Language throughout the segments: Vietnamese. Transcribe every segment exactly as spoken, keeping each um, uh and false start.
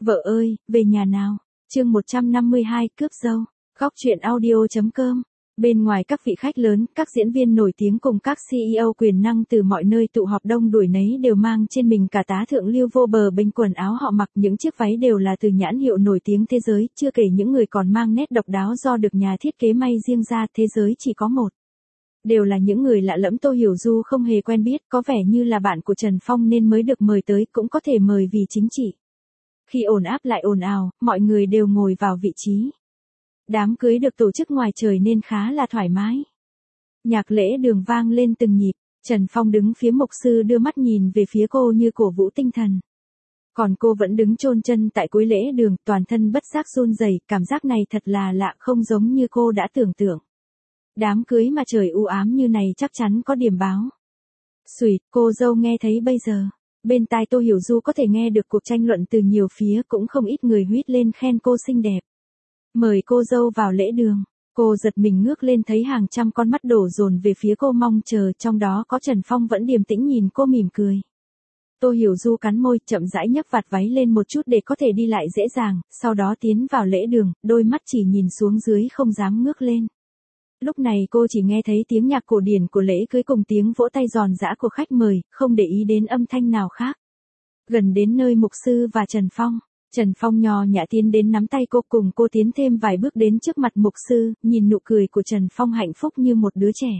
Vợ ơi, về nhà nào. Chương một trăm năm mươi hai, cướp dâu. Góc truyện audio.com. Bên ngoài các vị khách lớn, các diễn viên nổi tiếng cùng các xê e ô quyền năng từ mọi nơi tụ họp đông đuổi nấy đều mang trên mình cả tá thượng lưu vô bờ bênh, quần áo họ mặc những chiếc váy đều là từ nhãn hiệu nổi tiếng thế giới, chưa kể những người còn mang nét độc đáo do được nhà thiết kế may riêng ra, thế giới chỉ có một. Đều là những người lạ lẫm Tô Hiểu Du không hề quen biết, có vẻ như là bạn của Trần Phong nên mới được mời tới, cũng có thể mời vì chính trị. Khi ồn áp lại ồn ào, mọi người đều ngồi vào vị trí. Đám cưới được tổ chức ngoài trời nên khá là thoải mái. Nhạc lễ đường vang lên từng nhịp, Trần Phong đứng phía mục sư đưa mắt nhìn về phía cô như cổ vũ tinh thần. Còn cô vẫn đứng chôn chân tại cuối lễ đường, toàn thân bất giác run rẩy, cảm giác này thật là lạ, không giống như cô đã tưởng tượng. Đám cưới mà trời u ám như này chắc chắn có điểm báo. Xùi, cô dâu nghe thấy bây giờ. Bên tai Tô Hiểu Du có thể nghe được cuộc tranh luận từ nhiều phía, cũng không ít người huýt lên khen cô xinh đẹp. Mời cô dâu vào lễ đường. Cô giật mình ngước lên thấy hàng trăm con mắt đổ dồn về phía cô mong chờ, trong đó có Trần Phong vẫn điềm tĩnh nhìn cô mỉm cười. Tô Hiểu Du cắn môi, chậm rãi nhấc vạt váy lên một chút để có thể đi lại dễ dàng, sau đó tiến vào lễ đường, đôi mắt chỉ nhìn xuống dưới không dám ngước lên. Lúc này cô chỉ nghe thấy tiếng nhạc cổ điển của lễ cưới cùng tiếng vỗ tay giòn giã của khách mời, không để ý đến âm thanh nào khác. Gần đến nơi mục sư và Trần Phong, Trần Phong nhò nhã tiến đến nắm tay cô, cùng cô tiến thêm vài bước đến trước mặt mục sư, nhìn nụ cười của Trần Phong hạnh phúc như một đứa trẻ.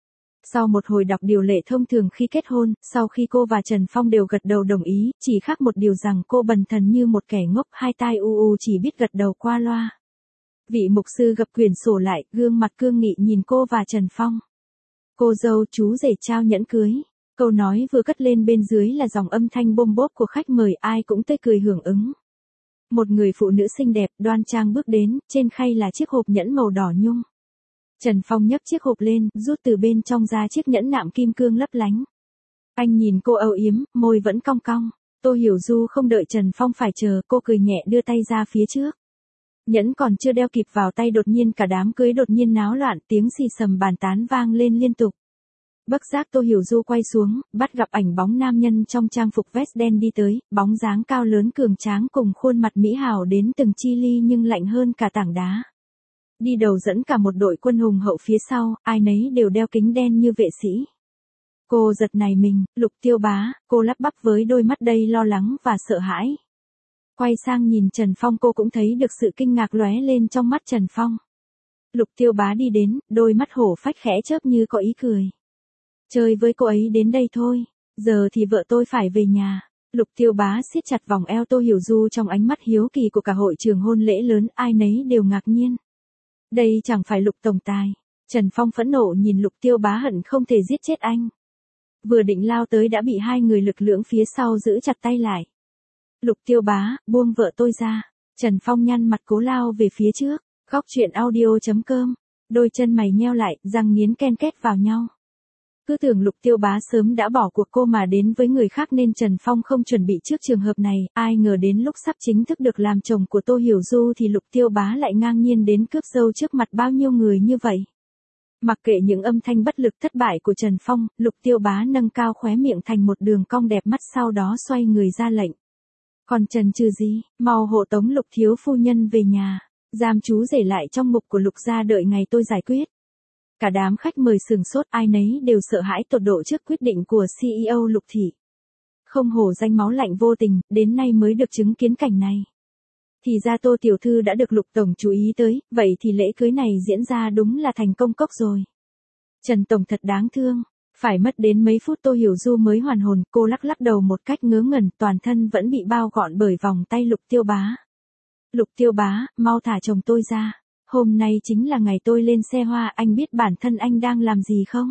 Sau một hồi đọc điều lệ thông thường khi kết hôn, sau khi cô và Trần Phong đều gật đầu đồng ý, chỉ khác một điều rằng cô bần thần như một kẻ ngốc, hai tai u u chỉ biết gật đầu qua loa. Vị mục sư gập quyển sổ lại, gương mặt cương nghị nhìn cô và Trần Phong. Cô dâu chú rể trao nhẫn cưới. Câu nói vừa cất lên bên dưới là dòng âm thanh bôm bốp của khách mời, ai cũng tươi cười hưởng ứng. Một người phụ nữ xinh đẹp, đoan trang bước đến, trên khay là chiếc hộp nhẫn màu đỏ nhung. Trần Phong nhấc chiếc hộp lên, rút từ bên trong ra chiếc nhẫn nạm kim cương lấp lánh. Anh nhìn cô âu yếm, môi vẫn cong cong. Tô Hiểu Du không đợi Trần Phong phải chờ, cô cười nhẹ đưa tay ra phía trước. Nhẫn còn chưa đeo kịp vào tay, đột nhiên cả đám cưới đột nhiên náo loạn, tiếng xì xầm bàn tán vang lên liên tục. Bất giác Tô Hiểu Du quay xuống, bắt gặp ảnh bóng nam nhân trong trang phục vest đen đi tới, bóng dáng cao lớn cường tráng cùng khuôn mặt mỹ hào đến từng chi ly nhưng lạnh hơn cả tảng đá. Đi đầu dẫn cả một đội quân hùng hậu phía sau, ai nấy đều đeo kính đen như vệ sĩ. Cô giật nảy mình, Lục Tiêu Bá, cô lắp bắp với đôi mắt đầy lo lắng và sợ hãi. Quay sang nhìn Trần Phong, cô cũng thấy được sự kinh ngạc lóe lên trong mắt Trần Phong. Lục Tiêu Bá đi đến, đôi mắt hổ phách khẽ chớp như có ý cười. Chơi với cô ấy đến đây thôi, giờ thì vợ tôi phải về nhà. Lục Tiêu Bá siết chặt vòng eo Tô Hiểu Du, trong ánh mắt hiếu kỳ của cả hội trường hôn lễ lớn, ai nấy đều ngạc nhiên. Đây chẳng phải Lục tổng tài. Trần Phong phẫn nộ nhìn Lục Tiêu Bá, hận không thể giết chết anh. Vừa định lao tới đã bị hai người lực lưỡng phía sau giữ chặt tay lại. Lục Tiêu Bá, buông vợ tôi ra. Trần Phong nhăn mặt cố lao về phía trước. Góc truyện audio.com. Đôi chân mày nheo lại, răng nghiến ken két vào nhau. Cứ tưởng Lục Tiêu Bá sớm đã bỏ cuộc cô mà đến với người khác nên Trần Phong không chuẩn bị trước trường hợp này, ai ngờ đến lúc sắp chính thức được làm chồng của Tô Hiểu Du thì Lục Tiêu Bá lại ngang nhiên đến cướp dâu trước mặt bao nhiêu người như vậy. Mặc kệ những âm thanh bất lực thất bại của Trần Phong, Lục Tiêu Bá nâng cao khóe miệng thành một đường cong đẹp mắt, sau đó xoay người ra lệnh. Còn chần chừ gì, mau hộ tống Lục thiếu phu nhân về nhà, giam chú rể lại trong ngục của Lục gia đợi ngày tôi giải quyết. Cả đám khách mời sừng sốt, ai nấy đều sợ hãi tột độ trước quyết định của xê e ô Lục thị. Không hổ danh máu lạnh vô tình, đến nay mới được chứng kiến cảnh này. Thì ra Tô tiểu thư đã được Lục tổng chú ý tới, vậy thì lễ cưới này diễn ra đúng là thành công cốc rồi. Trần tổng thật đáng thương. Phải mất đến mấy phút Tô Hiểu Du mới hoàn hồn, cô lắc lắc đầu một cách ngớ ngẩn, toàn thân vẫn bị bao gọn bởi vòng tay Lục Tiêu Bá. Lục Tiêu Bá, mau thả chồng tôi ra. Hôm nay chính là ngày tôi lên xe hoa, anh biết bản thân anh đang làm gì không?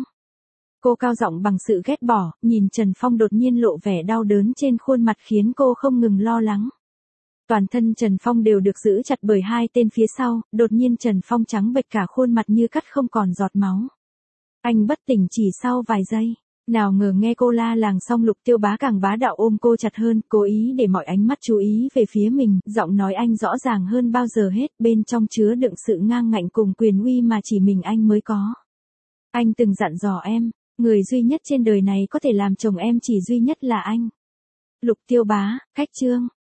Cô cao giọng bằng sự ghét bỏ, nhìn Trần Phong đột nhiên lộ vẻ đau đớn trên khuôn mặt khiến cô không ngừng lo lắng. Toàn thân Trần Phong đều được giữ chặt bởi hai tên phía sau, đột nhiên Trần Phong trắng bệch cả khuôn mặt như cắt không còn giọt máu. Anh bất tỉnh chỉ sau vài giây, nào ngờ nghe cô la làng xong Lục Tiêu Bá càng bá đạo ôm cô chặt hơn, cố ý để mọi ánh mắt chú ý về phía mình, giọng nói anh rõ ràng hơn bao giờ hết, bên trong chứa đựng sự ngang ngạnh cùng quyền uy mà chỉ mình anh mới có. Anh từng dặn dò em, người duy nhất trên đời này có thể làm chồng em chỉ duy nhất là anh. Lục Tiêu Bá, khách trương,